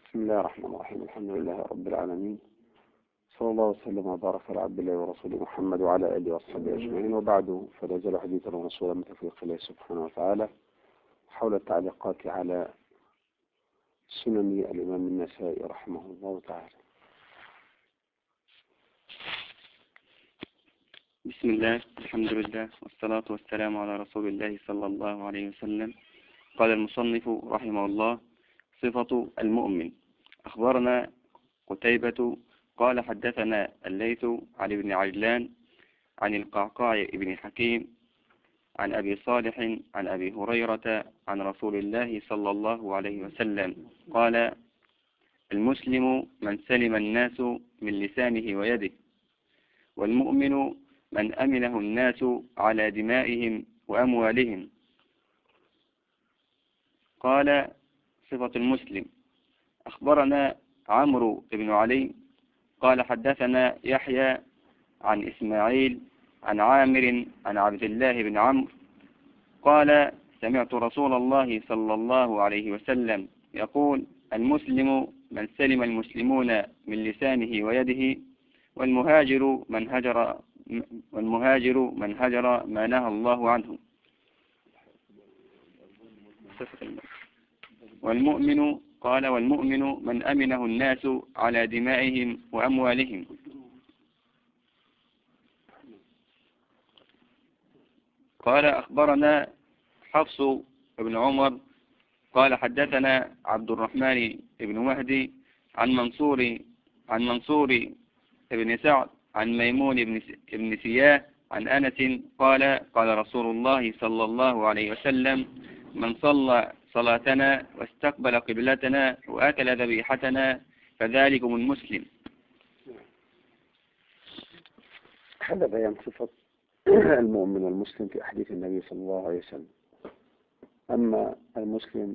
بسم الله الرحمن الرحيم. الحمد لله رب العالمين، صلى الله وسلم وبارك على عبد الله ورسوله محمد وعلى آله وصحبه أجمعين، وبعد، فلا يزال حديثنا ورسولا من توفيق الله سبحانه وتعالى حول التعليقات على سنن الإمام النسائي رحمه الله تعالى. بسم الله، الحمد لله، والصلاة والسلام على رسول الله صلى الله عليه وسلم. قال المصنف رحمه الله: صفة المؤمن. أخبرنا قتيبة قال حدثنا الليث عن ابن عجلان عن القعقاع ابن حكيم عن أبي صالح عن أبي هريرة عن رسول الله صلى الله عليه وسلم قال: المسلم من سلم الناس من لسانه ويده، والمؤمن من أمنه الناس على دمائهم وأموالهم. قال: صفة المسلم. أخبرنا عمرو بن علي قال حدثنا يحيى عن إسماعيل عن عامر عن عبد الله بن عمرو قال: سمعت رسول الله صلى الله عليه وسلم يقول: المسلم من سلم المسلمون من لسانه ويده، والمهاجر من هجر ما نهى الله عنه. والمؤمن من أمنه الناس على دمائهم وأموالهم. قال: أخبرنا حفص بن عمر قال حدثنا عبد الرحمن بن مهدي عن منصور بن سعد عن ميمون بن سياه عن أنس قال: قال رسول الله صلى الله عليه وسلم: من صلى صلاتنا واستقبل قبلتنا وأكل ذبيحتنا فذلكم المسلم. هذا بيان صفة المؤمن والمسلم في أحاديث النبي صلى الله عليه وسلم. أما المسلم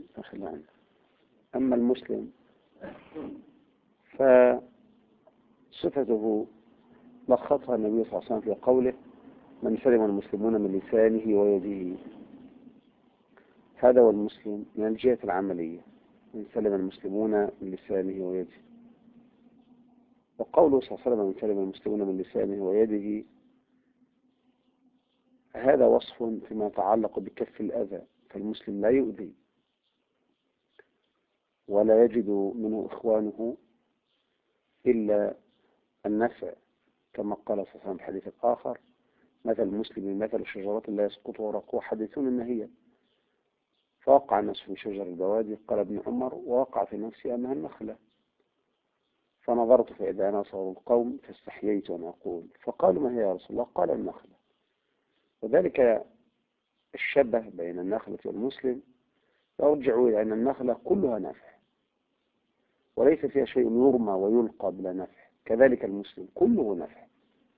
فصفته لخصها النبي صلى الله عليه وسلم في قوله: من سلم المسلمون من لسانه ويده. هذا هو المسلم من الجهة العملية، من سلم المسلمون من لسانه ويده. وقوله صلى الله عليه وسلم: من سلم المسلمون من لسانه ويده، هذا وصف فيما يتعلق بكف الأذى، فالمسلم لا يؤذي ولا يجد منه إخوانه إلا النفع، كما قال صلى الله عليه وسلم في الحديث الآخر: مثل المسلم مثل شجرة لا يسقط ورقها حديثون النهية. فوقع الناس في شجر البوادي، قال ابن عمر: ووقع في نفسي أنها النخلة، فنظرت فإذا ناصر القوم فاستحييت أن أقول، فقالوا: ما هي يا رسول الله؟ قال: النخلة. وذلك الشبه بين النخلة والمسلم يرجع إلى أن النخلة كلها نفع وليس فيها شيء يرمى ويلقى بلا نفع، كذلك المسلم كله نفع.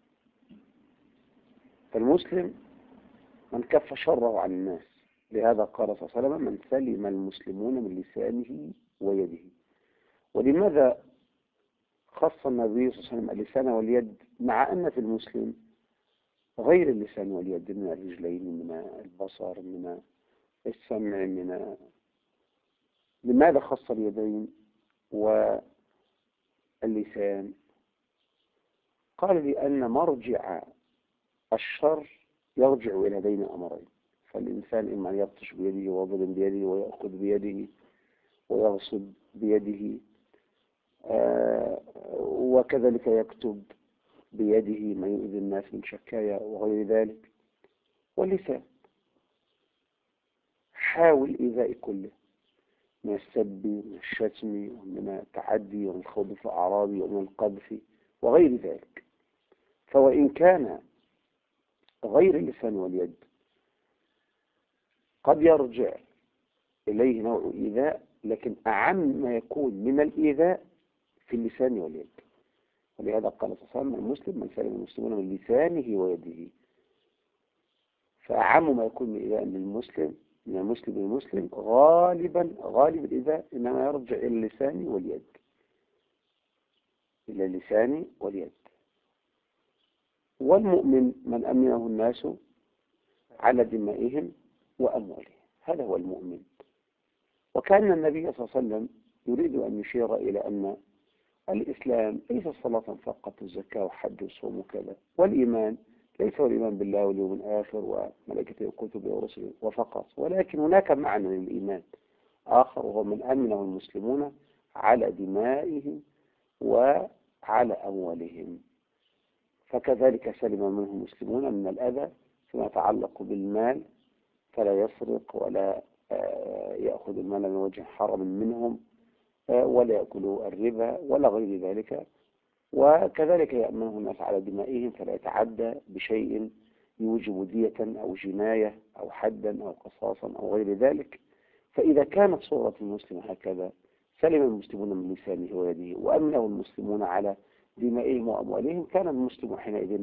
فالمسلم من كف شره عن الناس، لهذا قال صلى الله عليه وسلم: من سلم المسلمون من لسانه ويده. ولماذا خص النبي صلى الله عليه وسلم اللسان واليد، مع أن في المسلم غير اللسان واليد، من الرجلين، من البصر، من السمع، لماذا خص اليدين واللسان؟ قال: لأن مرجع الشر يرجع إلى بين أمرين، فالإنسان إما أن يبطش بيده ويضرب بيده ويأخذ بيده ويغصب بيده، وكذلك يكتب بيده ما يؤذي الناس من شكايا وغير ذلك. واللسان حاول إيذاء كله، من السب ومن الشتم ومن التعدي ومن الخوض في الأعراض ومن القذف وغير ذلك. فوإن كان غير اللسان واليد قد يرجع إليه نوع إيذاء، لكن أعم ما يكون من الإيذاء في اللسان واليد. ولهذا قال صلى الله عليه وسلم: المسلم من سلم المسلمون من لسانه ويده. فأعم ما يكون من إيذاء من المسلم للمسلم غالب الإيذاء إنما يرجع إلى اللسان واليد. والمؤمن من أمنه الناس على دمائهم وأموالهم. هذا هو المؤمن. وكان النبي صلى الله عليه وسلم يريد أن يشير إلى أن الإسلام ليس صلاة فقط وزكاة وحج وصوم وكذا، والإيمان ليس هو الإيمان بالله واليوم الآخر وملائكته وكتبه ورسله وفقط، ولكن هناك معنى للإيمان آخر، وهو من أمنه المسلمون على دمائهم وعلى أموالهم، فكذلك سلم منه المسلمون من الأذى فيما يتعلق بالمال، فلا يسرق ولا يأخذ المال من وجه حرام منهم، ولا يأكلوا الربا ولا غير ذلك، وكذلك يأمنه الناس على دمائهم فلا يتعدى بشيء يوجب دية أو جناية أو حدا أو قصاصا أو غير ذلك. فإذا كانت صورة المسلم هكذا سلم المسلمون من لسانه ويده وأمنه المسلمون على دمائهم وأموالهم، كان المسلم حينئذ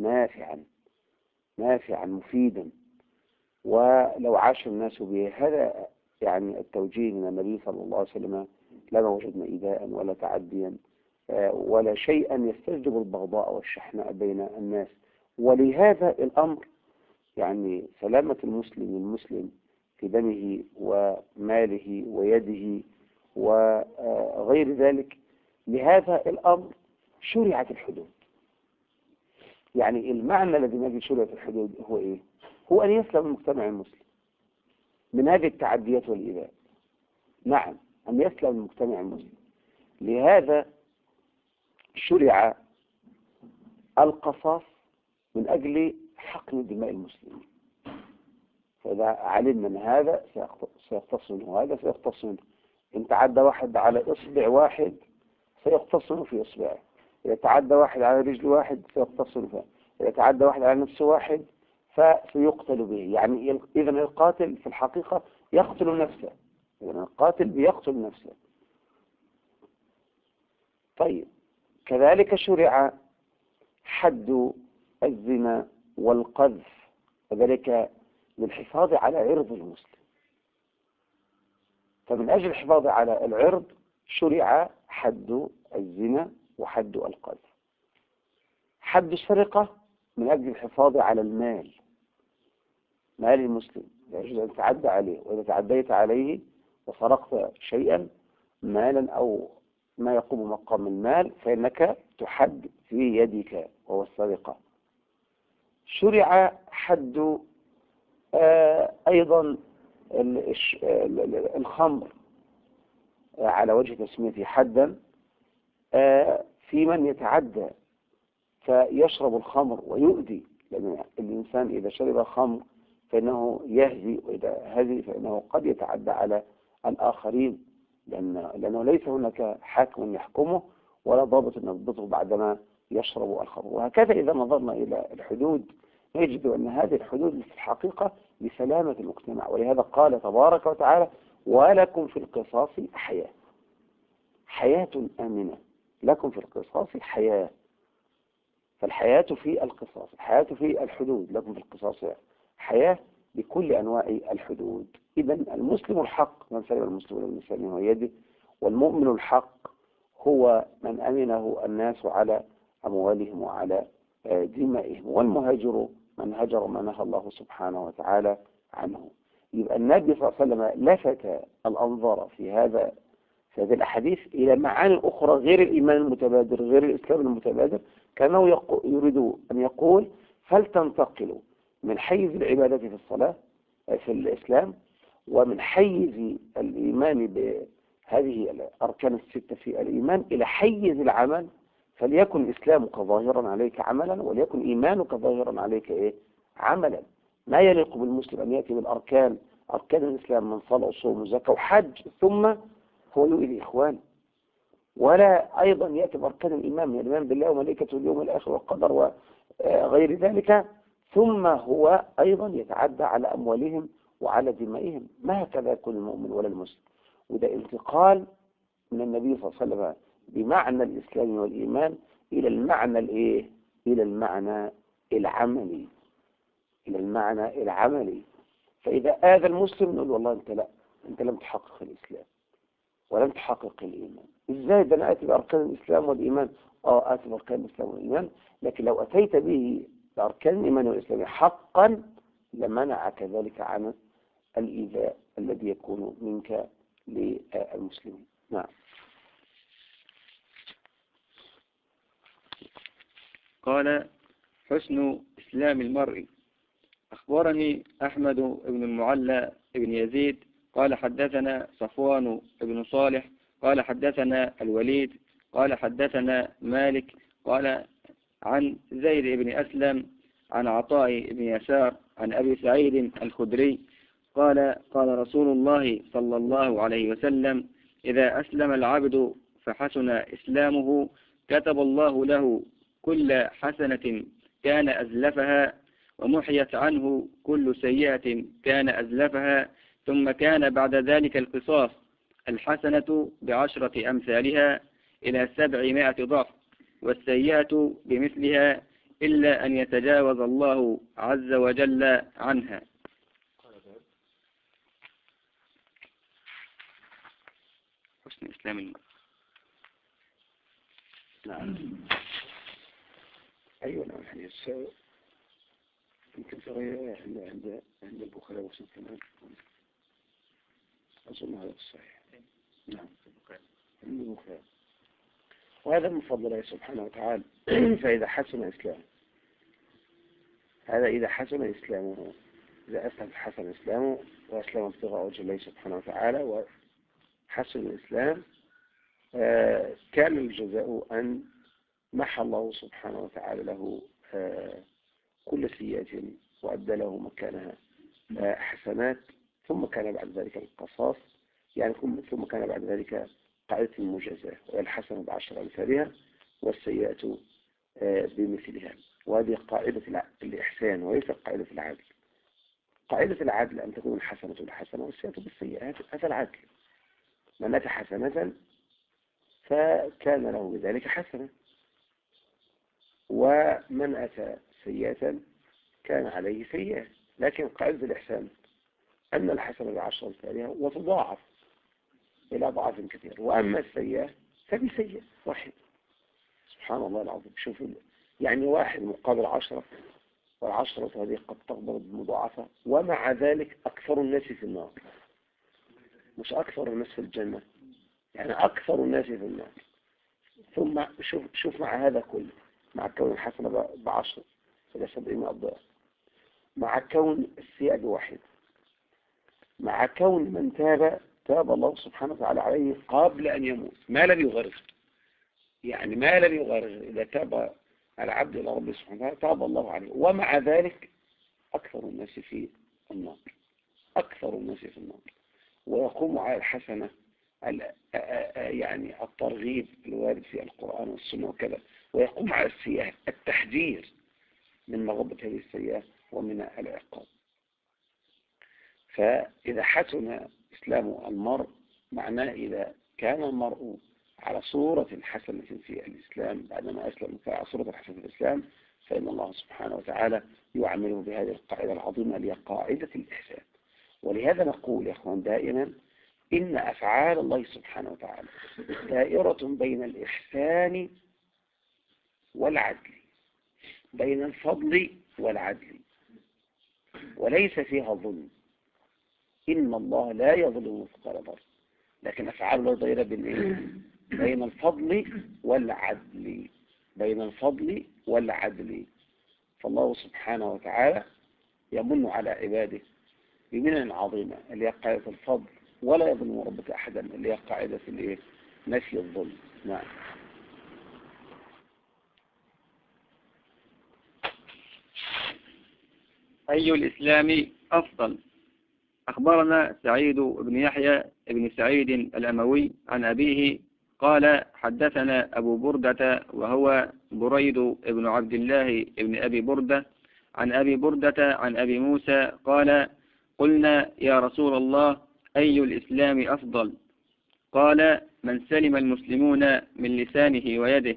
نافعا مفيدا. ولو عاش الناس بهذا يعني التوجيه من النبي صلى الله عليه وسلم لما وجدنا إيذاء ولا تعديا ولا شيئا يستجلب البغضاء والشحناء بين الناس. ولهذا الأمر يعني سلامة المسلم في دمه وماله ويده وغير ذلك، لهذا الأمر شرعت الحدود. يعني المعنى الذي نجد شرعت الحدود هو إيه؟ هو أن يسلم المجتمع المسلم من هذه التعديات والإيذاء. نعم، أن يسلم المجتمع المسلم. لهذا شرع القصاص من أجل حقن دماء المسلمين. فإذا علمنا أن هذا سيقتص منه هذا سيقتص منه، إن تعدى واحد على إصبع واحد سيقتص منه في إصبعه، إذا تعدى واحد على رجل واحد سيقتص منه، إذا تعدى واحد على نفس واحد فسيقتل به. يعني إذا القاتل في الحقيقة يقتل نفسه، إذا القاتل بيقتل نفسه. طيب، كذلك شرع حد الزنا والقذف، وذلك للحفاظ على عرض المسلم. فمن أجل الحفاظ على العرض شرع حد الزنا وحد القذف. حد السرقة من أجل الحفاظ على المال، مال المسلم لا يجوز أن تعدى عليه، وإذا تعديت عليه وسرقت شيئا مالا أو ما يقوم مقام المال فإنك تحد في يدك، وهو السرقة. شرع حد أيضا الخمر على وجه تسميته حدا في من يتعدى فيشرب الخمر ويؤذي، لأن الإنسان إذا شرب الخمر فإنه يهزي، وإذا هزي فإنه قد يتعدى على الآخرين، لأنه ليس هناك حاكم يحكمه ولا ضابط يضبطه بعدما يشرب الخمر. وهكذا إذا نظرنا إلى الحدود نجد أن هذه الحدود في الحقيقة لسلامة المجتمع. ولهذا قال تبارك وتعالى: ولكم في القصاص حياة آمنة، لكم في القصاص حياة. فالحياة في القصاص، الحياة في الحدود، لكم في القصاص حياة بكل أنواع الحدود. إذا المسلم الحق من سلم المسلمون من لسانه ويده، والمؤمن الحق هو من أمنه الناس على أموالهم وعلى دمائهم، والمهاجر من هجر ما نهى الله سبحانه وتعالى عنه. يبقى النبي صلى الله عليه وسلم لفت الأنظار في هذه الأحاديث إلى معاني أخرى غير الإيمان المتبادر، غير الإسلام المتبادر، كانه يريد أن يقول: فلتنتقلوا من حيز العبادة في الصلاة في الإسلام، ومن حيز الإيمان بهذه الأركان الستة في الإيمان إلى حيز العمل، فليكن إسلامك ظاهرا عليك عملا، وليكن إيمانك ظاهرا عليك عملا. ما يليق بالمسلم أن يأتي بالأركان، أركان الإسلام من صلاة وصوم وزكاة وحج، ثم هو يؤذي إخوانه، ولا أيضا يأتي بأركان الإيمان من الإيمان بالله وملائكته واليوم الآخر والقدر وغير ذلك، ثم هو أيضا يتعدى على أموالهم وعلى دمائهم. ما هكذا يكون المؤمن ولا المسلم. وده انتقال من النبي صلى الله عليه وسلم بمعنى الإسلام والإيمان إلى المعنى إلى المعنى العملي، إلى المعنى العملي. فإذا آذى المسلم نقول: والله أنت لم تحقق الإسلام ولم تحقق الإيمان. إزاي ده أنا آتي بأركان الإسلام والإيمان؟ آتي بأركان الإسلام والإيمان، لكن لو أتيت به بأركان الإيمان والإسلام حقا لمنعك ذلك عن الإيذاء الذي يكون منك للمسلمين. نعم. قال حسن إسلام المرء. أخبرني أحمد بن المعلى بن يزيد قال حدثنا صفوان بن صالح قال حدثنا الوليد قال حدثنا مالك قال عن زيد بن أسلم عن عطاء بن يسار عن أبي سعيد الخدري قال قال رسول الله صلى الله عليه وسلم: إذا أسلم العبد فحسن إسلامه كتب الله له كل حسنة كان أزلفها ومحيت عنه كل سيئة كان أزلفها، ثم كان بعد ذلك القصاص، الحسنة ب10 أمثالها إلى 700 ضعف، والسيئة بمثلها إلا أن يتجاوز الله عز وجل عنها. حسن إسلام المرء. نعم. أيوة نعم. الحديث يمكن تغير عند البخاري ومسلم كمان. أظن هذا الصحيح. نعم. عند البخاري. وهذا من فضل الله سبحانه وتعالى. فإذا حسن إسلامه، هذا إذا حسن إسلامه، إذا أسلم حسن إسلامه وأسلم ابتغاء وجه الله سبحانه وتعالى وحسن الإسلام، كان الجزاء أن محى الله سبحانه وتعالى له كل سيئة وأدى له مكانها حسنات، ثم كان بعد ذلك القصاص، يعني ثم كان بعد ذلك قاعدة المجازاة، والحسنة ب10 أمثالها والسيئة بمثلها. وهذه قاعدة الإحسان وليس قاعدة العدل. قاعدة العدل أن تكون الحسنة بالحسنة والسيئة بالسيئة، هذا العدل. من أتى حسنة فكان له بذلك حسنة، ومن أتى سيئة كان عليه سيئة. لكن قاعدة الإحسان أن الحسنة ب10 أمثالها وتضاعف إلى أضعاف كثير، وأما السيئة فبسيئة واحد. سبحان الله العظيم. شوفوا، يعني 1 مقابل 10، وال10 هذه قد تقدر بمضاعفة، ومع ذلك أكثر الناس في النار، مش أكثر الناس في الجنة، يعني أكثر الناس في النار. ثم شوف مع هذا كله، مع كون الحسنة ب10 إلى 700 ضعف، مع كون السيئة ب1، مع كون من تاب الله سبحانه وتعالى عليه قبل أن يموت، ما لم يغرر، يعني ما لم يغرر. إذا تاب العبد إلى ربه سبحانه وتعالى تاب الله عليه، ومع ذلك أكثر الناس في النار، أكثر الناس في النار. ويقوم على الحسنة يعني الترغيب الوارد في القرآن والسنة وكذا، ويقوم على السيئة التحذير من مغبة هذه السيئة ومن العقاب. فإذا حسن إسلام المرء، معناه إذا كان المرء على صورة حسنة في الإسلام بعدما أسلم على صورة حسنة في الإسلام، فإن الله سبحانه وتعالى يعمله بهذه القاعدة العظيمة اللي هي قاعدة الإحسان. ولهذا نقول يا أخوان دائما إن أفعال الله سبحانه وتعالى دائرة بين الإحسان والعدل، بين الفضل والعدل، وليس فيها ظلم. إن الله لا يظلم مثقال ذرة، لكن أفعال الله دائرة بين الفضل والعدل، بين الفضل والعدل. فالله سبحانه وتعالى يمن على عباده بمنن عظيمة اللي هي قاعدة الفضل، ولا يظلم ربك أحدا اللي هي قاعدة نفي الظلم. نعم. أي الإسلام أفضل؟ أخبرنا سعيد بن يحيى بن سعيد الأموي عن أبيه قال حدثنا أبو بردة وهو بريد بن عبد الله بن أبي بردة عن أبي بردة عن أبي موسى قال قلنا يا رسول الله أي الإسلام أفضل؟ قال من سلم المسلمون من لسانه ويده.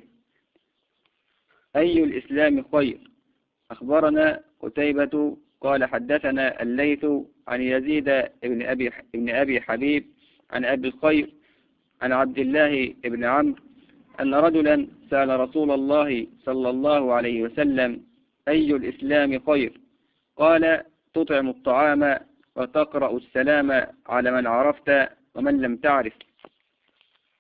أي الإسلام خير؟ أخبرنا قتيبة قال حدثنا الليث عن يزيد بن أبي حبيب عن أبي الخير عن عبد الله بن عمرو أن رجلا سأل رسول الله صلى الله عليه وسلم أي الإسلام خير؟ قال تطعم الطعام وتقرأ السلام على من عرفت ومن لم تعرف.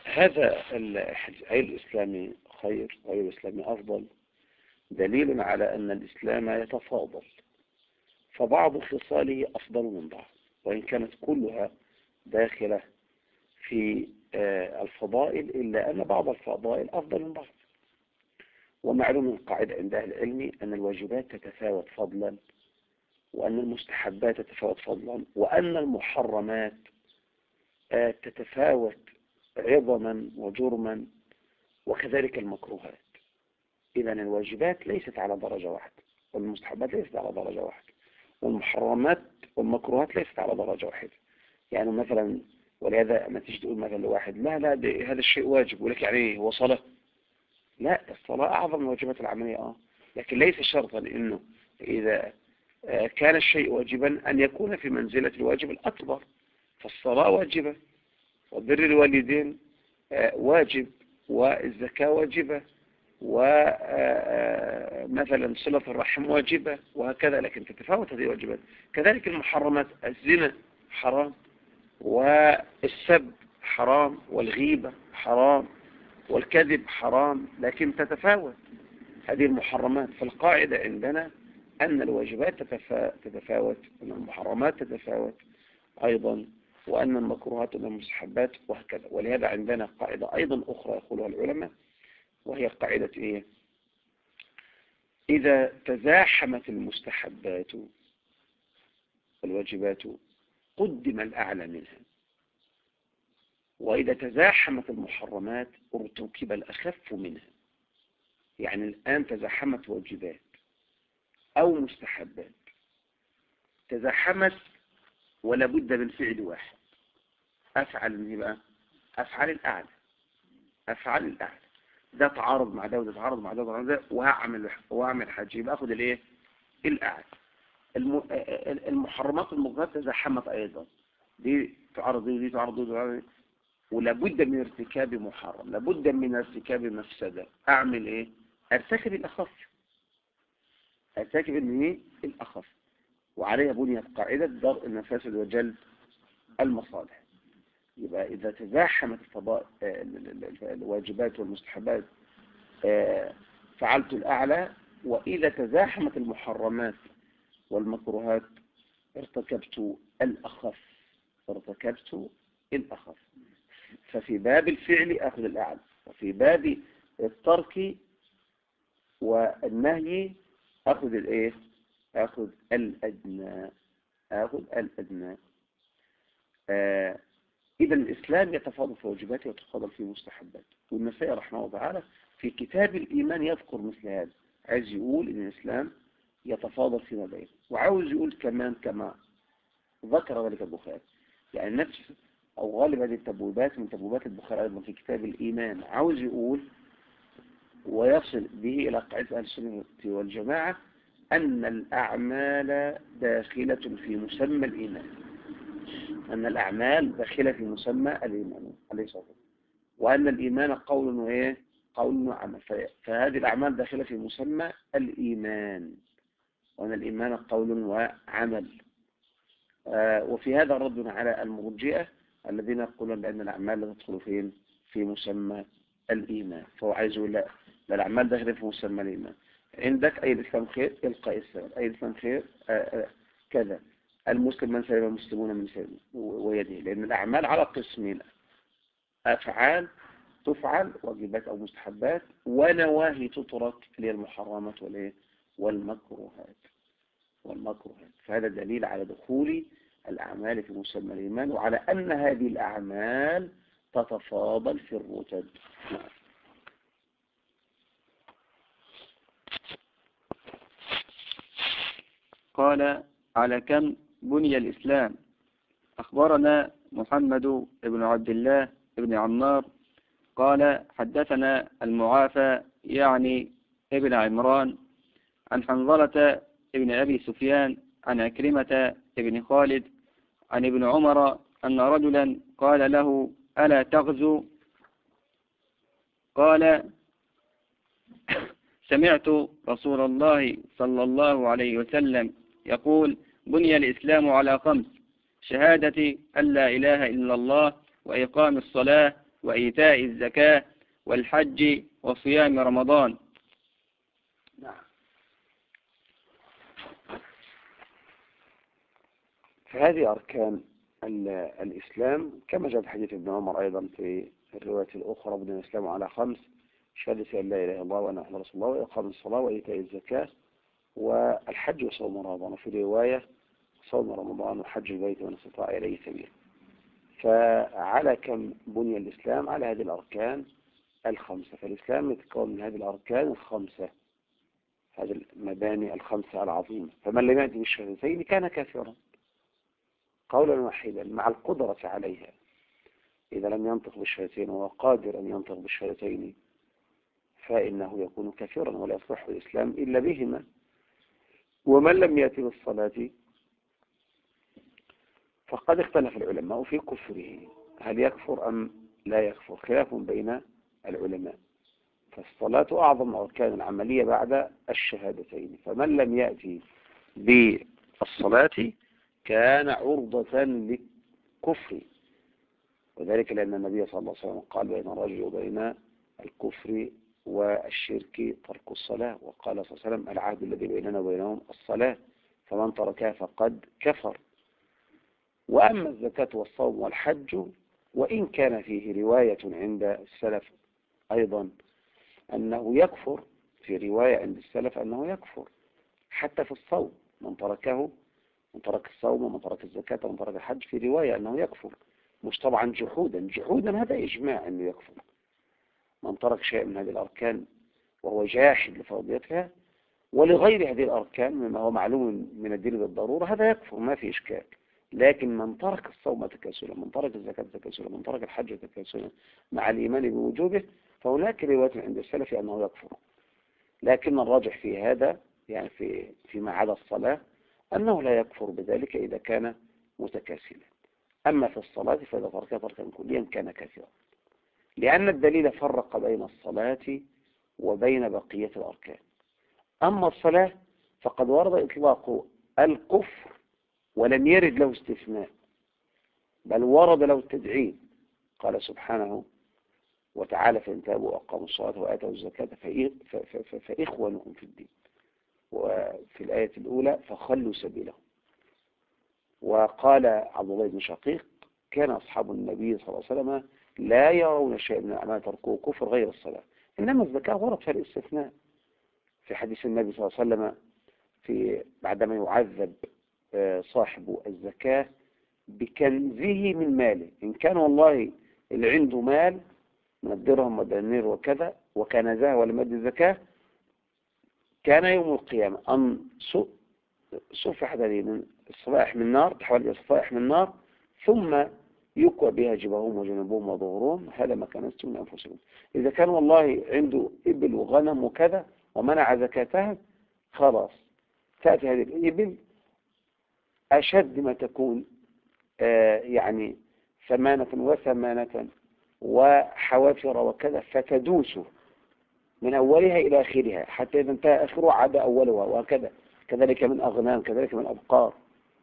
هذا أي الإسلام خير وأي الإسلام أفضل دليل على أن الإسلام يتفاضل، فبعض خصاله أفضل من بعض، وإن كانت كلها داخلة في الفضائل، إلا أن بعض الفضائل أفضل من بعض. ومعلوم القاعدة عند أهل العلم أن الواجبات تتفاوت فضلا، وأن المستحبات تتفاوت فضلا، وأن المحرمات تتفاوت عظما وجرما، وكذلك المكروهات. إذا الواجبات ليست على درجة واحدة، والمستحبات ليست على درجة واحدة، والمحرمات والمكروهات ليست على درجة واحدة. يعني مثلا، ولهذا ما تيجي تقول مثلا لواحد لا هذا الشيء واجب، ولك يعني ايه هو صلاة؟ لا، الصلاة أعظم الواجبات العملية لكن ليس شرطا إنه إذا كان الشيء واجبا أن يكون في منزلة الواجب الأكبر. فالصلاة واجبة، وبر الوالدين واجب، والزكاة واجبة، ومثلا صلة الرحم واجبة، وهكذا. لكن تتفاوت هذه الواجبات. كذلك المحرمات، الزنا حرام، والسب حرام، والغيبة حرام، والكذب حرام، لكن تتفاوت هذه المحرمات. فالقاعدة عندنا أن الواجبات تتفاوت، أن المحرمات تتفاوت أيضا، وأن المكروهات والمستحبات، وهكذا. ولهذا عندنا قاعدة أيضا أخرى يقولها العلماء، وهي قاعدة إيه؟ إذا تزاحمت المستحبات والواجبات قدم الأعلى منها، وإذا تزاحمت المحرمات ارتكب الأخف منها. يعني الآن تزاحمت واجبات أو مستحبات، تزاحمت ولا بد من فعل واحد، أفعل من بقى أفعل الأعلى، أفعل الأعلى. ده تعارض مع ده، وده تعارض مع ده، وده، وهعمل حاجة، يبقى أخذ الإيه؟ الأعلى. المحرمات والمكروهات تزاحمت أيضا، دي تعارض دي، ودي تعارض دي، ودي، ولابد من ارتكاب محرم، لابد من ارتكاب مفسدة. أعمل إيه؟ أرتكب الأخف، أرتكب الأخف. وعليها بنيت قاعدة درء المفاسد وجلب المصالح. يبقى إذا تزاحمت الواجبات والمستحبات فعلت الأعلى، وإذا تزاحمت المحرمات والمكروهات ارتكبت الأخف، ارتكبت الأخف. ففي باب الفعل أخذ الأعلى، وفي باب الترك والنهي أخذ الإيه؟ أخذ الأدنى، أخذ الأدنى. إذا الإسلام يتفاضل في واجباته ويتفاضل في مستحباته. والنسائي رحمه الله تعالى في كتاب الإيمان يذكر مثل هذا، عايز يقول إن الإسلام يتفاضل فيما بينه، وعاوز يقول كمان كما ذكر ذلك البخاري، يعني نفس أو غالب هذه التبويبات من تبويبات البخاري أيضا في كتاب الإيمان، عاوز يقول ويصل به إلى قاعدة أهل السنة والجماعة أن الأعمال داخلة في مسمى الإيمان، أن الأعمال داخلة في مسمى الإيمان عليه الصلاة والسلام، وأن الإيمان قول وإيه؟ قول وعمل. فهذه الأعمال داخلة في مسمى الإيمان، وأن الإيمان قول وعمل. وفي هذا رد على المرجئة الذين يقولون بأن الأعمال لا تدخل فين؟ في مسمى الإيمان. فهو عايز يقول لا، الأعمال داخلة في مسمى الإيمان. عندك أي الإسلام خير القاء السبب، أي الإسلام خير كذا، المسلم من سلم المسلمون من سلم ويده. لأن الأعمال على قسمين: أفعال تفعل واجبات أو مستحبات، ونواهي تترك اللي هي المحرمات والمكروهات. فهذا دليل على دخول الأعمال في مسمى الإيمان، وعلى أن هذه الأعمال تتفاضل في الرتب. قال: على كم بني الإسلام؟ أخبرنا محمد بن عبد الله بن عمار قال: حدثنا المعافى يعني ابن عمران عن حنظلة ابن أبي سفيان عن عكرمة ابن خالد عن ابن عمر أن رجلا قال له: ألا تغزو؟ قال: سمعت رسول الله صلى الله عليه وسلم يقول: بني الإسلام على 5: شهادة أن لا إله إلا الله، وإقام الصلاة، وإيتاء الزكاة والحج وصيام رمضان. نعم. فهذه أركان الإسلام كما جاء في حديث ابن عمر أيضا في الرواية الأخرى: بني الإسلام على 5: شهادة أن لا إله إلا الله وأن محمدا رسول الله، وإقام الصلاة، وإيتاء الزكاة، والحج وصوم رمضان. وفي رواية: صوم رمضان وحج البيت من استطاع إليه سبيلا. فعلى كم بني الإسلام؟ على هذه الأركان الخمسة. فالإسلام يتكون من هذه الأركان الخمسة، هذه المباني الخمسة العظيمة. فمن لم يأتي بالشهادتين كان كافرا قولا واحدا مع القدرة عليها. إذا لم ينطق بالشهادتين وهو قادر أن ينطق بالشهادتين فإنه يكون كافرا ولا يصلح الإسلام إلا بهما. ومن لم يأتي بالصلاة فقد اختلف العلماء في كفره، هل يكفر أم لا يكفر؟ خلاف بين العلماء. فالصلاة أعظم أركان العملية بعد الشهادتين، فمن لم يأتي بالصلاة كان عرضة للكفر، وذلك لأن النبي صلى الله عليه وسلم قال: بين الرجل وبين الكفر والشرك ترك الصلاة. وقال صلى الله عليه وسلم: العهد الذي بيننا وبينهم الصلاة، فمن تركها فقد كفر. وأما الزكاة والصوم والحج، وإن كان فيه رواية عند السلف أيضا أنه يكفر، في رواية عند السلف أنه يكفر حتى في الصوم، من تركه، من ترك الصوم ومن ترك الزكاة ومن ترك الحج، في رواية أنه يكفر، مش طبعا جحودا هذا إجماع أنه يكفر. من ترك شيء من هذه الأركان وهو جاحد لفرضيتها ولغير هذه الأركان مما هو معلوم من الدين بالضرورة هذا يكفر، ما في إشكال. لكن من ترك الصوم تكاسلا، من ترك الزكاة تكاسلا، من ترك الحج تكاسلا مع الإيمان بوجوبه، فهناك رواية عند السلف أنه يكفر. لكن الراجح في هذا يعني فيما عدا الصلاة أنه لا يكفر بذلك إذا كان متكاسلا. أما في الصلاة فإذا تركها تركا كليا كان كافرا، لأن الدليل فرق بين الصلاة وبين بقية الأركان. أما الصلاة فقد ورد إطلاق الكفر ولم يرد له استثناء، بل ورد له التدعيم. قال سبحانه وتعالى: فإن تابوا وأقاموا الصلاة وآتوا الزكاة فإخوانكم في الدين. وفي الآية الأولى: فخلوا سبيلهم. وقال عبد الله بن شقيق: كان أصحاب النبي صلى الله عليه وسلم لا يرون شيئا من الأعمال تركوه كفر غير الصلاة. إنما الزكاة ورد فيها الاستثناء في حديث النبي صلى الله عليه وسلم بعدما يعذب صاحب الزكاة بكنزه من ماله، إن كان والله اللي عنده مال من الدرهم والدنانير وكذا وكنزها ولم يؤدي الزكاة، كان يوم القيامة أن صفح هذه من الصفائح من نار، تحول إلى صفائح من نار، ثم يكوى بها جبههم وجنوبهم وظهورهم: هذا ما كنزتم من أنفسهم. إذا كان والله عنده إبل وغنم وكذا ومنع زكاتها، خلاص تأتي هذه الإبل أشد ما تكون يعني ثمانة وثمانة وحوافر وكذا، فتدوسه من أولها إلى آخرها حتى إذا انتهى آخره عاد أولها، وهكذا كذلك من أغنام، كذلك من أبقار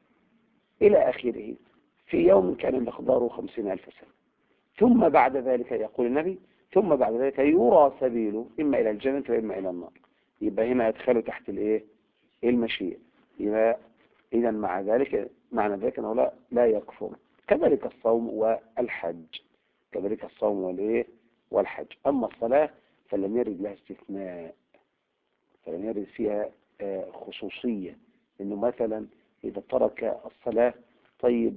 إلى آخره، في يوم كان مقداره 50,000 سنة. ثم بعد ذلك يقول النبي: ثم بعد ذلك يرى سبيله إما إلى الجنة وإما إلى النار. يبقى هنا يدخله تحت المشيئة. يبقى إذا معنى ذلك أنه لا يكفر. كذلك الصوم والحج، كذلك الصوم والحج. أما الصلاة فلم يرد لها استثناء، فلم يرد فيها خصوصية، إنه مثلا إذا ترك الصلاة طيب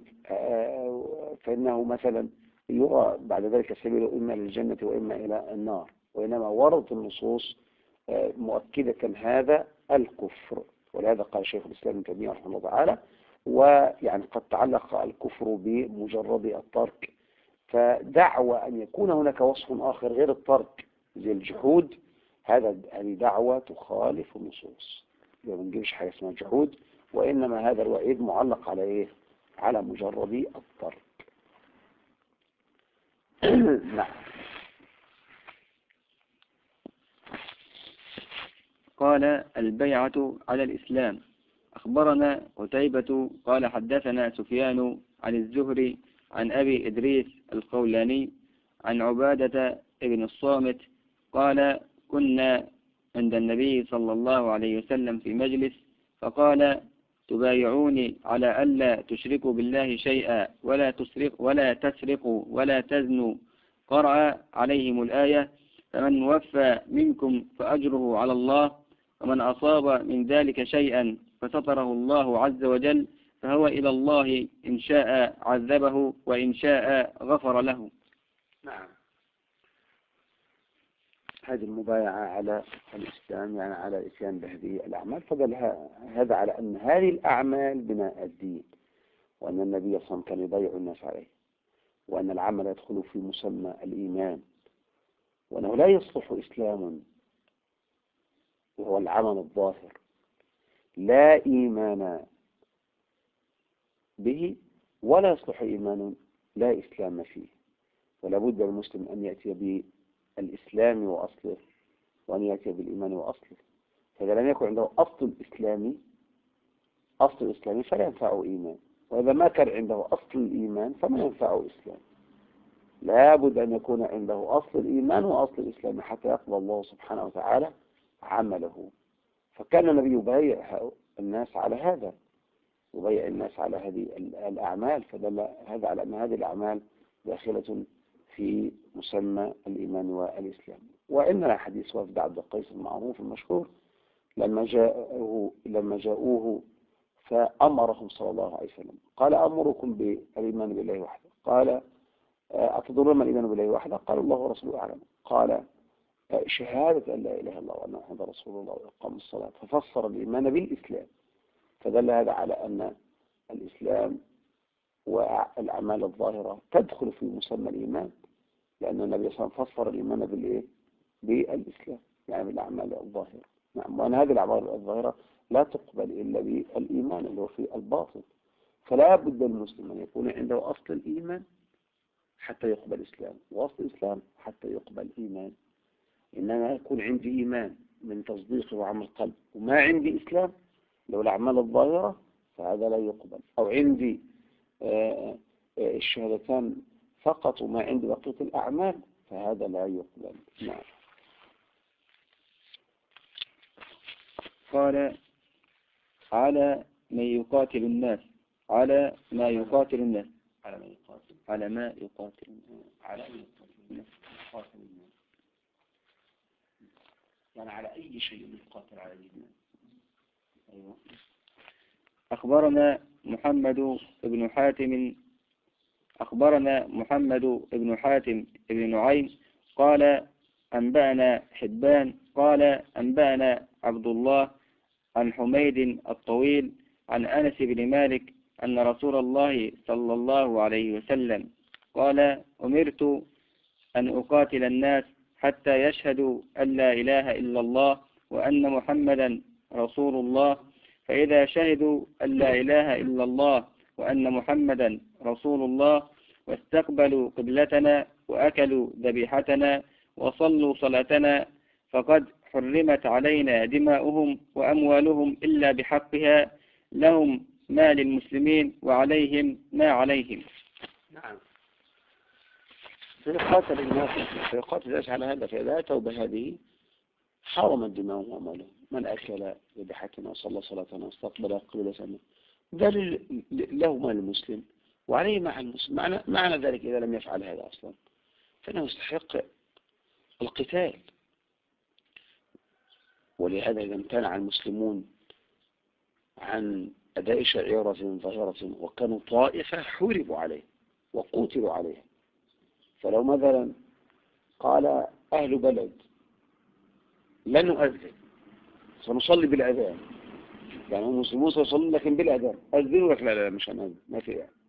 فإنه مثلا يرى بعد ذلك سبيله إما للجنة وإما إلى النار. وإنما وردت النصوص مؤكدة هذا الكفر. ولهذا قال شيخ الإسلام ابن تيمية رحمه الله تعالى: ويعني قد تعلق الكفر بمجرد الترك، فدعوى أن يكون هناك وصف آخر غير الترك زي الجحود، هذه دعوة تخالف النصوص. ما بنجيبش حاجة اسمها جحود، وإنما هذا الوعيد معلق على على مجرد الترك. نعم. قال: البيعة على الإسلام. أخبرنا قتيبة قال: حدثنا سفيان عن الزهري عن أبي إدريس الخولاني عن عبادة بن الصامت قال كنا عند النبي صلى الله عليه وسلم في مجلس فقال تبايعوني على ألا تشركوا بالله شيئا ولا تسرقوا ولا تزنوا. قرأ عليهم الآية فمن وفى منكم فأجره على الله ومن أصاب من ذلك شيئا فستره الله عز وجل فهو إلى الله إن شاء عذبه وإن شاء غفر له. نعم. هذه المبايعة على الإسلام يعني على الإتيان بهذه الأعمال، فدل هذا على أن هذه الأعمال بناء الدين، وأن النبي صلى الله عليه وسلم كان يبايع الناس عليه، وأن العمل يدخل في مسمى الإيمان، وأنه لا يصلح إسلام وهو العمل الظاهر لا إيمان به، ولا يصلح إيمان لا إسلام فيه. ولا بد للمسلم أن يأتي بالإسلام وأصله، وأن يأتي بالإيمان وأصله. فإذا لم يكن عنده أصل إسلامي فلا ينفعه إيمان، وإذا ما كان عنده أصل الإيمان فما ينفعه إسلام. لا بد أن يكون عنده أصل الإيمان وأصل الإسلام حتى يقبل الله سبحانه وتعالى عمله. فكان النبي يبايع الناس على هذا، يبايع الناس على هذه الأعمال، فدل هذا على أن هذه الأعمال داخلة في مسمى الإيمان والإسلام. وإننا حديث وفد عبد القيس المعروف المشهور لما جاءوه فأمرهم صلى الله عليه وسلم قال أمركم بالإيمان بالله وحده، قال أتدرون ما الإيمان بالله وحده؟ قال الله ورسوله أعلم. قال شهادة أن لا إله إلا الله وأن محمدا رسول الله وإقام الصلاة. ففسر الإيمان بالإسلام، فدل هذا على أن الإسلام والأعمال الظاهرة تدخل في مسمى الإيمان، لأن النبي صلى الله عليه وسلم فسر الإيمان بالإيه؟ بالإسلام، يعني بالأعمال الظاهرة. نعم. وأن هذه الأعمال الظاهرة لا تقبل إلا بالإيمان اللي هو في الباطن. فلا بد المسلم أن يكون عنده أصل الإيمان حتى يقبل الإسلام، وأصل الإسلام حتى يقبل الإيمان. إنما يكون عندي إيمان من تصديق وعمل قلب وما عندي إسلام لو الأعمال الظاهرة فهذا لا يقبل، أو عندي الشهادتان فقط وما عندي بقية الأعمال فهذا لا يقبل. نعم. قال على من يقاتل الناس على ما يقاتل الناس على ما يقاتل على ما يقاتل على ما يقاتل الناس يعني على أي شيء يقاتل على الناس. أيوة. أخبرنا محمد بن حاتم بن نعيم قال أنبأنا حبان قال أنبأنا عبد الله عن حميد الطويل عن أنس بن مالك أن رسول الله صلى الله عليه وسلم قال أمرت أن أقاتل الناس حتى يشهدوا أن لا إله إلا الله وأن محمدا رسول الله، فإذا شهدوا أن لا إله إلا الله وأن محمدا رسول الله واستقبلوا قبلتنا وأكلوا ذبيحتنا وصلوا صلاتنا فقد حرمت علينا دماؤهم وأموالهم إلا بحقها، لهم ما للمسلمين وعليهم ما عليهم. نعم. فيقاتل الناس على هذا، فإذا أتوا بهذه حرمت دماؤهم وأموالهم. من أكل ذبيحتنا وصلى صلاتنا واستقبل قبلتنا ده له مال المسلم وعليه مع المسلم. معنى ذلك إذا لم يفعل هذا أصلا فإنه يستحق القتال. ولهذا إذا امتنع المسلمون عن أداء شعيرة ظاهرة وكانوا طائفة حوربوا عليه وقتلوا عليه. فلو مثلا قال أهل بلد لن نؤذن سنصلي بالأذان، يعني المسلمون سيصلون لكن بالأذان، أذنوا لك لا مش هنأذن ما في يعني.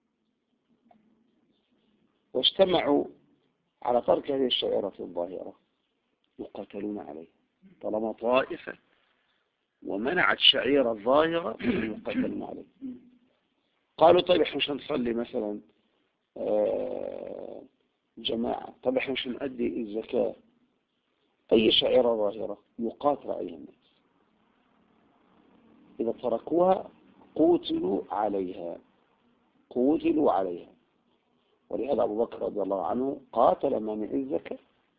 واجتمعوا على ترك هذه الشعيرة الظاهرة يقاتلون عليه طالما طائفة ومنعت شعيرة الظاهرة يقاتلون عليه. قالوا طيب احنا مش هنصلي مثلا جماعة، طيب احنا مش هنؤدي الزكاة، أي شعيرة ظاهرة يقاتل عليها الناس، إذا تركوها قوتلوا عليها. ولهذا أبو بكر رضي الله عنه قاتل مانع الزكاة.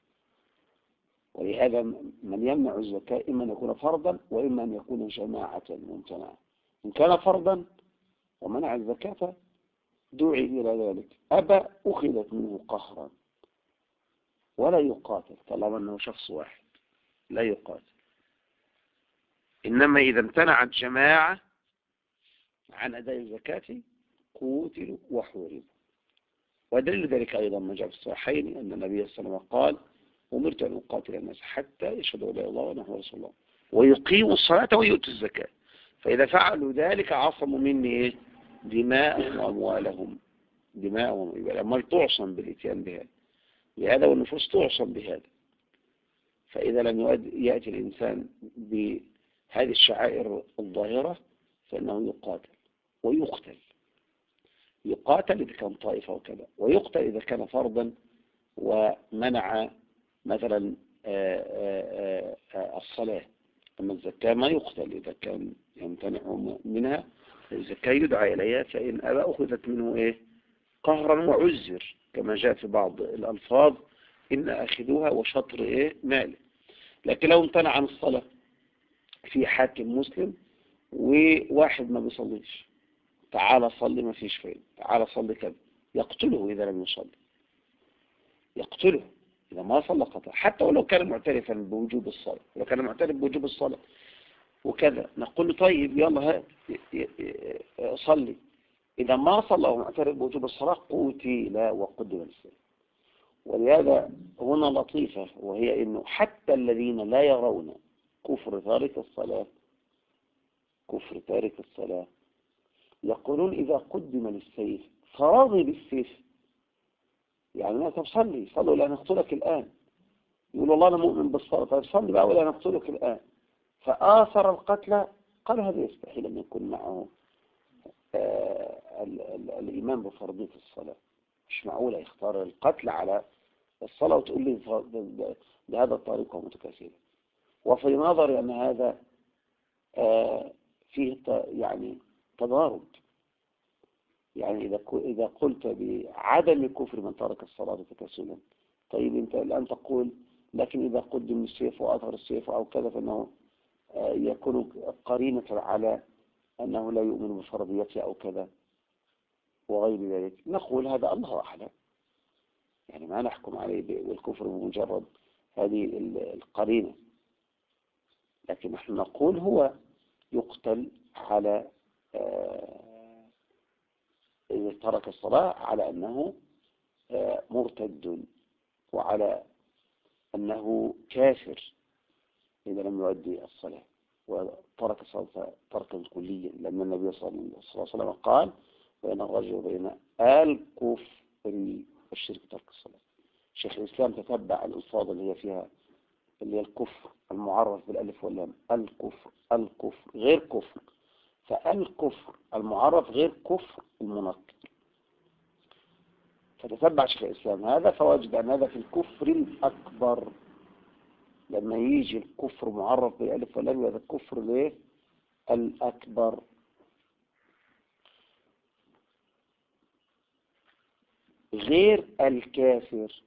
ولهذا من يمنع الزكاة إما أن يكون فرضا وإما أن يكون جماعة ممتنعة. إن كان فرضا ومنع الزكاة دعي إلى ذلك، أبى أخذت منه قهرا ولا يقاتل طالما أنه شخص واحد، لا يقاتل. إنما إذا امتنعت جماعة عن أداء الزكاة قوتلوا وحوربوا. ودليل ذلك أيضا ما جاء في الصحيحين أن النبي صلى الله عليه وسلم قال: أمرت أن أقاتل الناس حتى يشهدوا أن لا إله إلا الله وأنه رسول الله ويقيموا الصلاة ويؤتوا الزكاة، فإذا فعلوا ذلك عصموا مني دماءهم وأموالهم. دماءهم يبقى الأموال تعصم بالإتيان بهذا، لهذا والنفوس تعصم بهذا. فإذا لم يأتي الإنسان بهذه الشعائر الظاهرة فإنه يقاتل ويقتل. يقاتل إذا كان طائفة وكذا، ويقتل إذا كان فرضا ومنع مثلا الصلاة. أما الزكاة ما يقتل إذا كان يمتنع منها، الزكاة يدعى إليها، فإن أبى أخذت منه قهرا وعزر، كما جاء في بعض الألفاظ: إن أخذوها وشطر مال. لكن لو امتنع عن الصلاة في حاكم مسلم وواحد ما بيصليش، تعال صلي، ما فيش فايدة، تعال صلي كذا، يقتله إذا لم يصلي، يقتله إذا ما صلى قطع، حتى ولو كان معترفا بوجوب الصلاة. لو كان معترف بوجوب الصلاة وكذا نقول له: طيب يلا صلي. إذا ما صلى ومعترف بوجوب الصلاة قتل وقدم السيف. ولهذا هنا لطيفة، وهي إنه حتى الذين لا يرون كفر تارك الصلاة يقولون إذا قدم للسيف فراضي بالسيف. يعني لا تصلي، صلوا لا نقتلك الآن. يقول: والله أنا مؤمن بالصلاة، طيب صلي بقى ولا نقتلك الآن. فآثر القتل. قالوا هذا يستحيل أن يكون معه الإيمان بفرضية الصلاة. مش معقولة يختار القتل على الصلاة وتقول لي بهذا الطريقة متكاسلة. وفي نظري أن هذا فيه يعني تضارب. يعني إذا قلت بعدم كفر من ترك الصلاة تكاسلا، طيب أنت الآن تقول لكن إذا قدم السيف وأظهر السيف أو كذا فإنه يكون قرينة على أنه لا يؤمن بفرضيته أو كذا وغير ذلك. نقول هذا الله أعلم، يعني ما نحكم عليه بالكفر بمجرد هذه القرينة. لكن نحن نقول هو يقتل على إذا ترك الصلاة على أنه مرتد، وعلى أنه كافر إذا لم يؤدي الصلاة وترك الصلاة تركا كليا، لأن النبي صلى الله عليه وسلم قال: بين الرجل وبين الكفر والشرك ترك الصلاة. شيخ الإسلام تتبع الألفاظ اللي هي فيها، اللي هي الكفر المعرف بالألف واللام، الكفر غير كفر، فالكفر المعرف غير كفر المنكر. فتتبع شيخ الإسلام هذا فوجد أن هذا في الكفر الأكبر. لما يجي الكفر معرف بالألف واللام هذا الكفر ليه الأكبر. غير الكافر،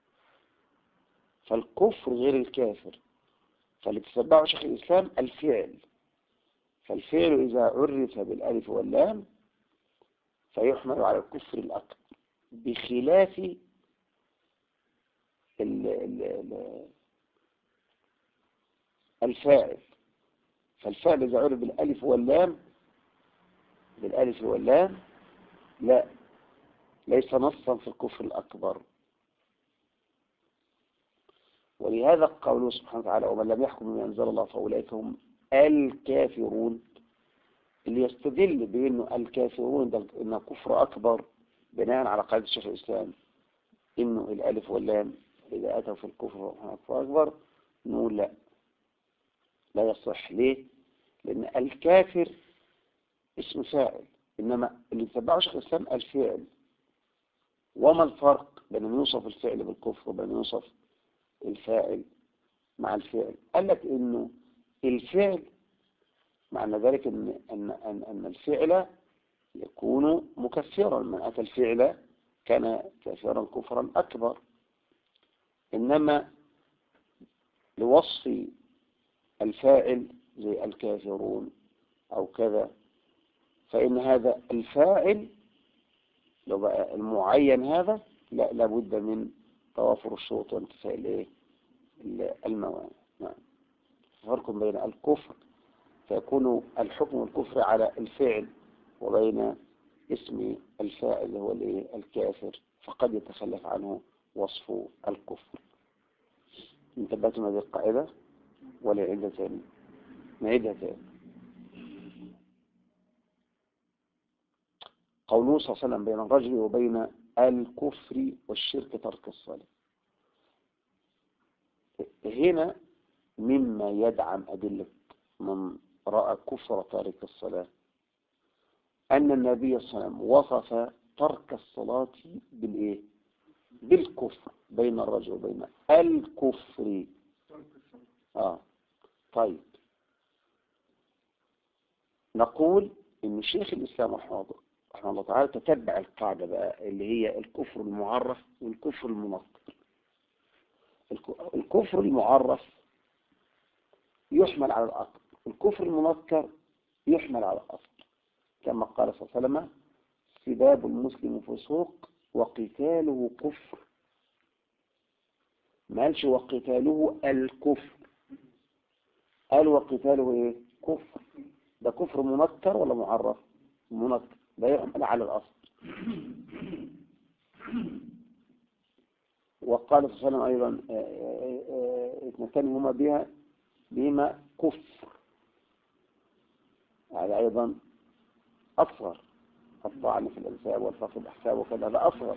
فالكفر غير الكافر. فاللي تتبعه شيخ الإسلام الفعل، فالفعل إذا عرف بالألف واللام فيحمل على الكفر الأكبر، بخلاف الفاعل. فالفعل إذا عرف بالألف واللام لا، ليس نصا في الكفر الأكبر. ولهذا قوله سبحانه وتعالى: ومن لم يحكم بما أنزل الله فأولئك هم الكافرون. اللي يستدل بأنه الكافرون ده إنه كفر أكبر بناء على قاعدة شيخ الإسلام إنه الألف واللام إذا أتوا في الكفر أكبر، نقول لا يصح. ليه؟ لأن الكافر اسم فاعل، إنما اللي تبعه شيخ الإسلام الفعل. وما الفرق بين يوصف الفعل بالكفر وبين يوصف الفاعل مع الفعل؟ قال لك إنه الفعل معنى ذلك أن الفعل يكون مكفرا. من أتى الفعل كان كافرا كفرا أكبر. إنما لوصف الفاعل زي الكافرون أو كذا، فإن هذا الفاعل لو بقى المعين هذا لا لابد من توافر الشروط وانتفاء الموانع. نعم. فرق بين الكفر فيكون الحكم الكفر على الفعل، وبين اسم الفاعل اللي هو الكافر فقد يتخلف عنه وصف الكفر. انتبهتم هذه القاعدة ولا عدة ثاني؟ نعيدها ثاني. قوله صلى الله عليه وسلم بين الرجل وبين الكفر والشرك ترك الصلاة. هنا مما يدعم أدلة من رأى كفر تارك الصلاة أن النبي صلى الله عليه وسلم وصف ترك الصلاة بالكفر بين الرجل وبين الكفر. طيب، نقول إن شيخ الإسلام رحمه الله تعالى تتبع القاعدة بقى اللي هي الكفر المعرف والكفر المنكر. الكفر المعرف يحمل على الأصل، الكفر المنكر يحمل على الأصل، كما قال صلى الله عليه وسلم سباب المسلم فسوق وقتاله كفر. ما قالش وقتاله الكفر، قال وقتاله كفر. ده كفر منكر ولا معرف؟ منكر، ده يحمل على الأصل. وقال صلى الله عليه وسلم أيضا اثنتان هما بهما كفر، هذا أيضا أصغر، الطعن في الأنساب والفقر الأحساب وكذا، هذا أصغر.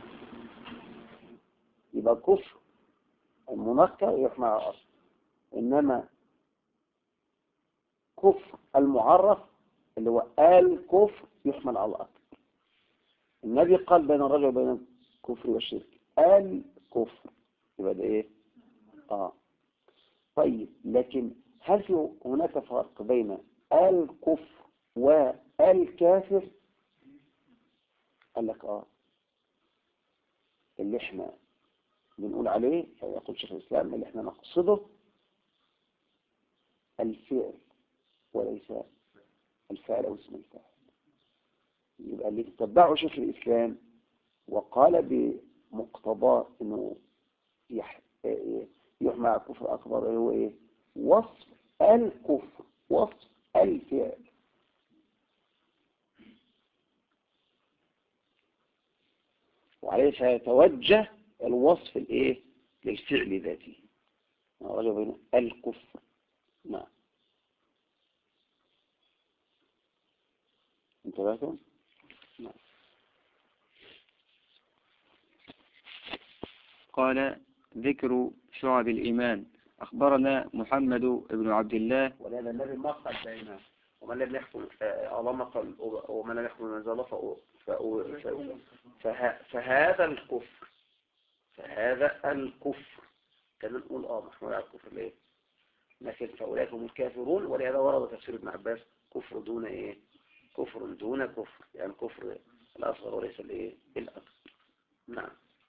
يبقى كفر المنكر يحمل على الأصل، إنما كفر المعرف اللي هو الكفر يحمل على الأصل. النبي قال بين الرجل وبين الكفر والشرك الكفر، يبقى ده طيب، لكن هل في هناك فرق بين الكفر والكافر؟ قال لك اللي احنا بنقول عليه يقول شيخ الإسلام اللي احنا نقصده الفعل وليس الفعل أو اسم الفاعل. يبقى اللي تتبعه شيخ الإسلام وقال بمقتضاه انه يحمل على الكفر أكبر هو وصف الكفر، وصف الفعل. وعليه سيتوجه الوصف للفعل ذاته، رجع بين الكفر. نعم. انتبهتم؟ نعم. قال ذكر شعب الإيمان. أخبرنا محمد بن عبد الله. ولهذا النبي ما قال بينه ومن لم يحكم الله ما قال ومن لم يحكم من الله فهذا الكفر، كان نقول محمود على الكفر ليه؟ لكن فأولئك هم الكافرون. ولهذا ورد تفسير ابن عباس كفر دون كفر دون كفر، يعني كفر الأصغر وليس الأكبر. نعم.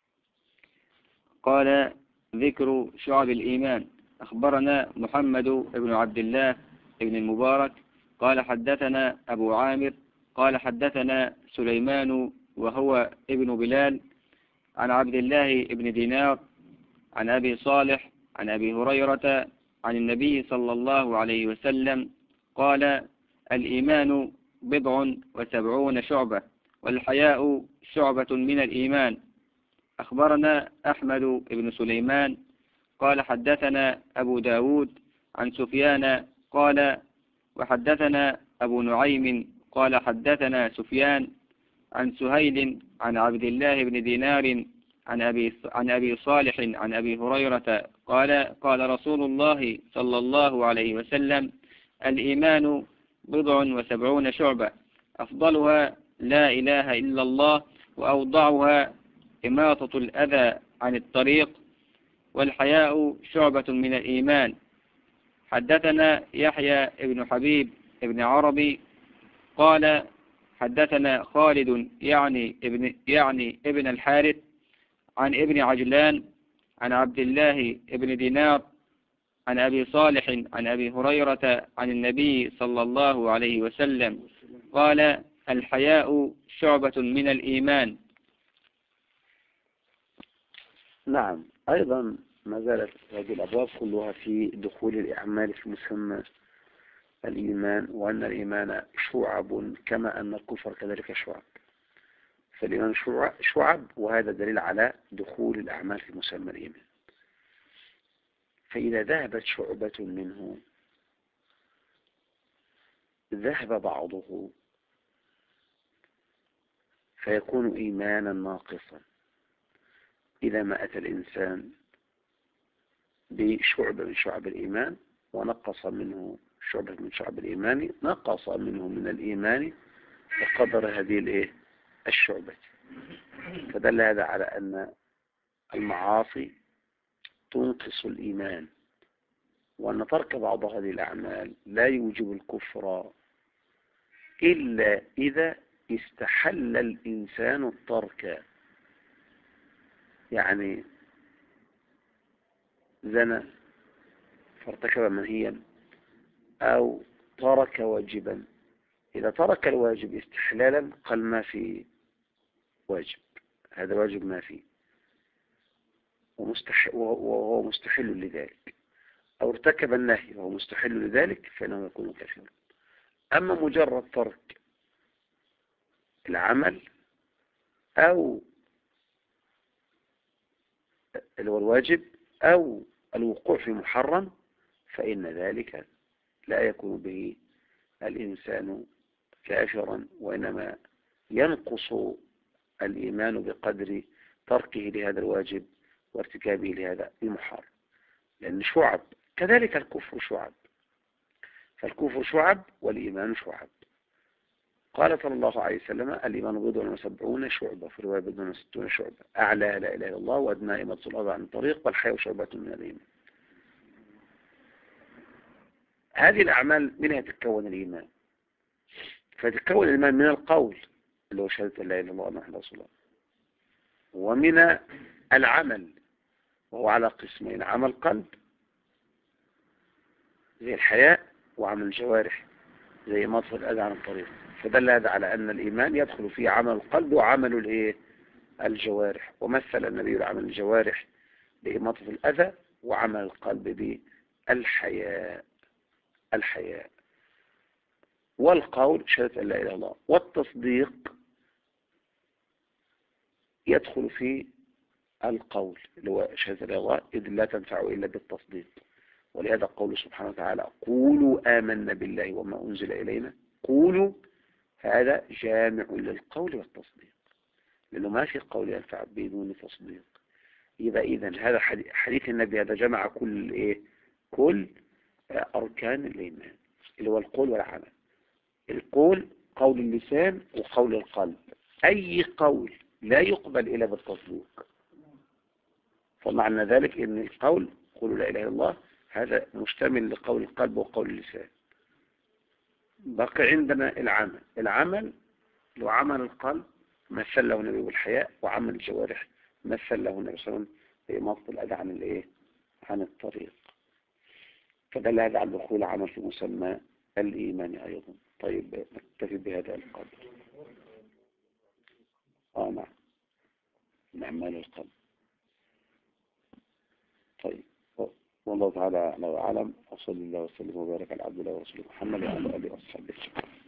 قال ذكر شعب الإيمان. أخبرنا محمد بن عبد الله بن المبارك قال حدثنا أبو عامر قال حدثنا سليمان وهو ابن بلال عن عبد الله بن دينار عن أبي صالح عن أبي هريرة عن النبي صلى الله عليه وسلم قال الإيمان 70 شعبة والحياء شعبة من الإيمان. أخبرنا أحمد بن سليمان قال حدثنا أبو داود عن سفيان قال وحدثنا أبو نعيم قال حدثنا سفيان عن سهيل عن عبد الله بن دينار عن أبي صالح عن أبي هريرة قال قال رسول الله صلى الله عليه وسلم الإيمان 70 شعبة أفضلها لا إله إلا الله وأوضعها إماطة الأذى عن الطريق والحياء شعبة من الإيمان. حدثنا يحيى بن حبيب بن عربي قال حدثنا خالد يعني ابن الحارث عن ابن عجلان عن عبد الله ابن دينار عن أبي صالح عن أبي هريرة عن النبي صلى الله عليه وسلم قال الحياء شعبة من الإيمان. نعم، أيضا ما زالت هذه الأبواب كلها في دخول الأعمال في مسمى الإيمان، وأن الإيمان شعب كما أن الكفر كذلك شعب، فالإيمان شعب، وهذا دليل على دخول الأعمال في مسمى الإيمان. فإذا ذهبت شعبة منه ذهب بعضه فيكون إيمانا ناقصا. إذا ما أتى الإنسان بشعبة من شعب الإيمان ونقص منه شعبة من شعب الإيمان، نقص منه من الإيمان بقدر هذه الشعبة. فدل هذا على أن المعاصي تنقص الإيمان، وأن ترك بعض هذه الأعمال لا يوجب الكفر إلا إذا استحل الإنسان الترك. يعني زنى فارتكب منهيا أو ترك واجبا. إذا ترك الواجب استحلالا قال ما في واجب، هذا واجب ما فيه، وهو مستحل لذلك، أو ارتكب النهي وهو مستحل لذلك فإنه يكون كافرا. أما مجرد ترك العمل أو الواجب أو الوقوع في محرم فإن ذلك لا يكون به الإنسان كافرا، وإنما ينقص الإيمان بقدر تركه لهذا الواجب وارتكابه لهذا المحرم، لأن شعب. كذلك الكفر شعب، فالكفر شعب والإيمان شعب. قال صلى الله عليه وسلم الإيمان بضع وسبعون شعبة، في رواية بضع وستون شعبة، أعلى لا إله إلا الله وأدنى إماطة الأذى عن الطريق والحياء شعبة من الإيمان. هذه الأعمال منها تتكون الإيمان، فتتكون الإيمان من القول اللي هو شهادة لا إله إلا الله وأن محمدا رسول الله، ومن العمل وهو على قسمين: عمل قلب زي الحياء، وعمل الجوارح زي إماطة الأذى عن الطريق. فدل هذا على أن الإيمان يدخل فيه عمل القلب وعمل الجوارح، ومثل النبي عمل الجوارح بإماطة الأذى وعمل القلب بالحياء. والقول شهادة لا إله إلا الله، والتصديق يدخل في القول اللي هو شهادة لا إله إلا الله، إذ لا تنفع إلا بالتصديق. ولهذا قول سبحانه وتعالى قولوا آمنا بالله وما أنزل إلينا، قولوا هذا جامع للقول والتصديق، لأنه ما في قول ينفع بدون تصديق. إذن هذا حديث النبي هذا جمع كل أركان الإيمان اللي هو القول والعمل. القول قول اللسان وقول القلب، أي قول لا يقبل إلا بالتصديق. فمعنى ذلك أن القول قولوا لا إله إلا الله هذا مشتمل لقول القلب وقول اللسان. بقي عندنا العمل لو عمل القلب مثل له النبي بالحياء، وعمل الجوارح مثل له النبي صلى الله عليه وسلم بإماطة الأذى عن الطريق. فدل هذا على دخول عمل في مسمى الإيمان أيضا. طيب نكتفي بهذا القدر. نعم، أعمال القلب. طيب، والله تعالى أعلم، وصلى الله وسلم وبارك على عبد الله ورسوله محمد وعلى آله وصحبه.